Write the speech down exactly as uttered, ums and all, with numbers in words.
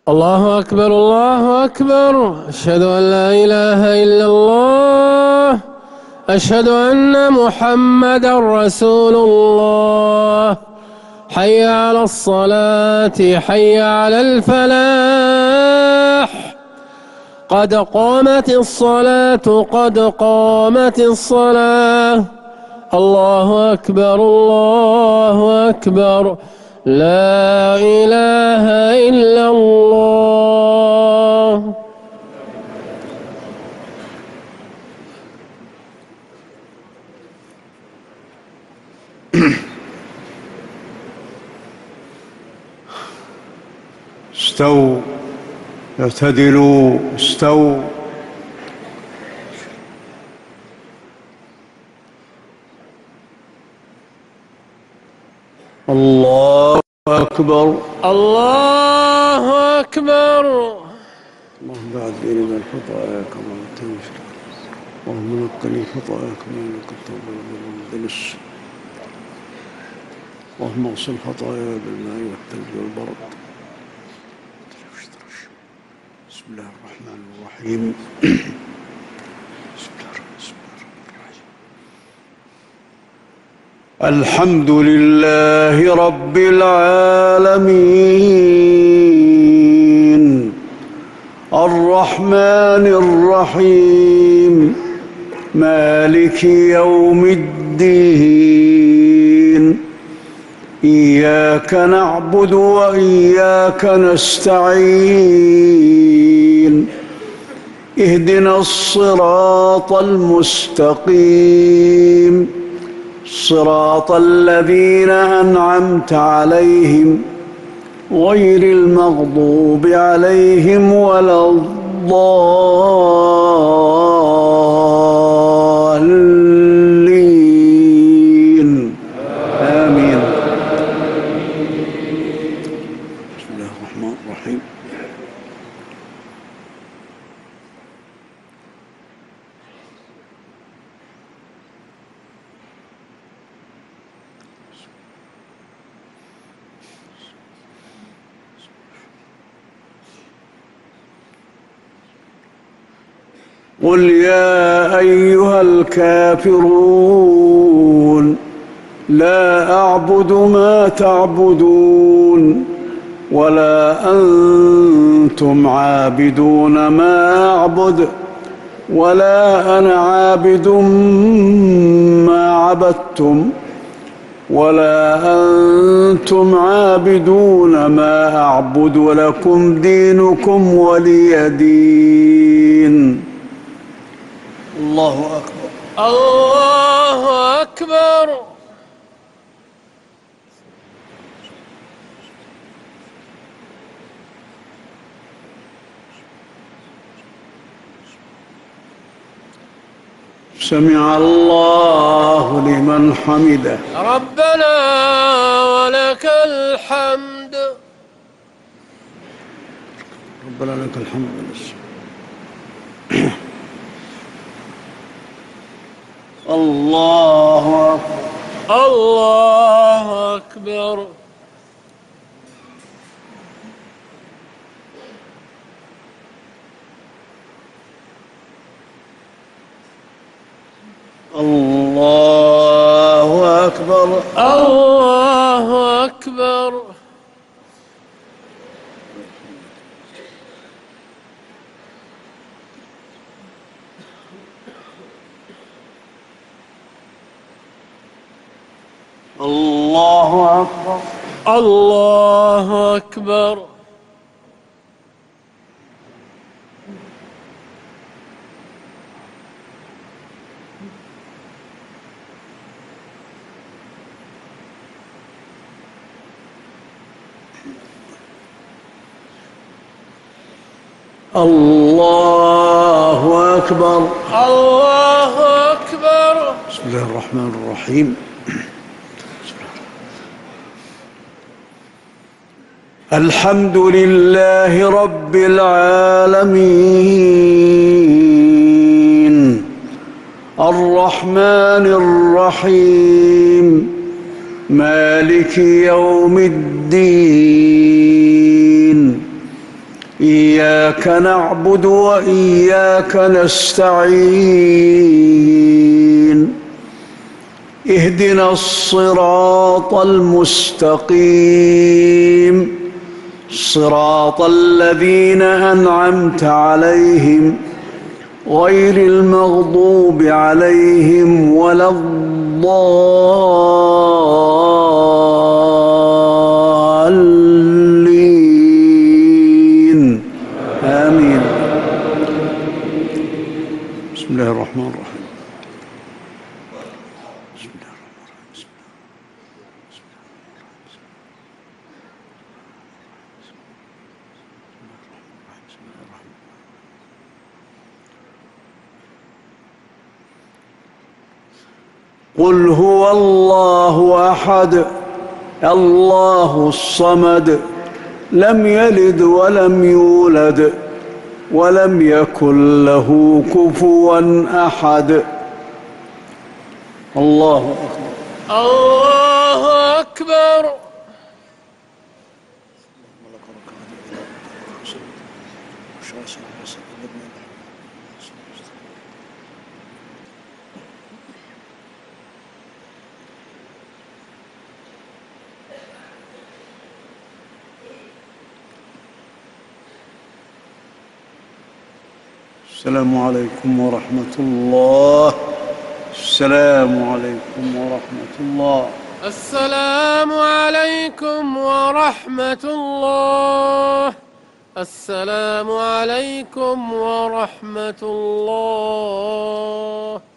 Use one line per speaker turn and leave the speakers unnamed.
الله أكبر الله أكبر. أشهد أن لا إله إلا الله. أشهد أن محمدا رسول الله. حي على الصلاة، حي على الفلاح. قد قامت الصلاة، قد قامت الصلاة. الله أكبر الله أكبر. لا إله إلا الله.
استووا، اعتدلوا، استووا. الله أكبر
الله أكبر.
اللهم بعد بيني وبين خطاياي كما تنشر، اللهم نقني خطاياي كما ينقى الثوب الأبيض من الدنس، اللهم اغسل خطاياي بالماء والثلج والبرد. بسم الله الرحمن الرحيم. بسم الله الرحمن الرحيم. الحمد لله رب العالمين، الرحمن الرحيم، مالك يوم الدين. إياك نعبد وإياك نستعين. اهدنا الصراط المستقيم، صراط الذين أنعمت عليهم غير المغضوب عليهم ولا الضالين. آمين. بسم الله الرحمن الرحيم. قل يا أيها الكافرون لا أعبد ما تعبدون ولا أنتم عابدون ما أعبد ولا أنا عابد ما عبدتم ولا أنتم عابدون ما أعبد، لكم دينكم ولي دين. الله أكبر
الله أكبر.
سمع الله لمن حمده.
ربنا ولك الحمد.
ربنا لك الحمد. الله أكبر
الله أكبر.
الله أكبر
الله أكبر.
الله أكبر
الله أكبر.
الله أكبر
الله أكبر.
بسم الله الرحمن الرحيم. الحمد لله رب العالمين، الرحمن الرحيم، مالك يوم الدين. إياك نعبد وإياك نستعين اهدنا الصراط المستقيم صراط الذين أنعمت عليهم غير المغضوب عليهم ولا الضالين آمين. بسم الله الرحمن الرحيم. بسم الله الرحمن الرحيم. قل هو الله أحد الله الصمد لم يلد ولم يولد ولم يكن له كفوا أحد. الله أكبر.
الله أكبر.
السلام عليكم ورحمة الله. السلام عليكم ورحمة الله.
السلام عليكم ورحمة الله. السلام عليكم ورحمة الله.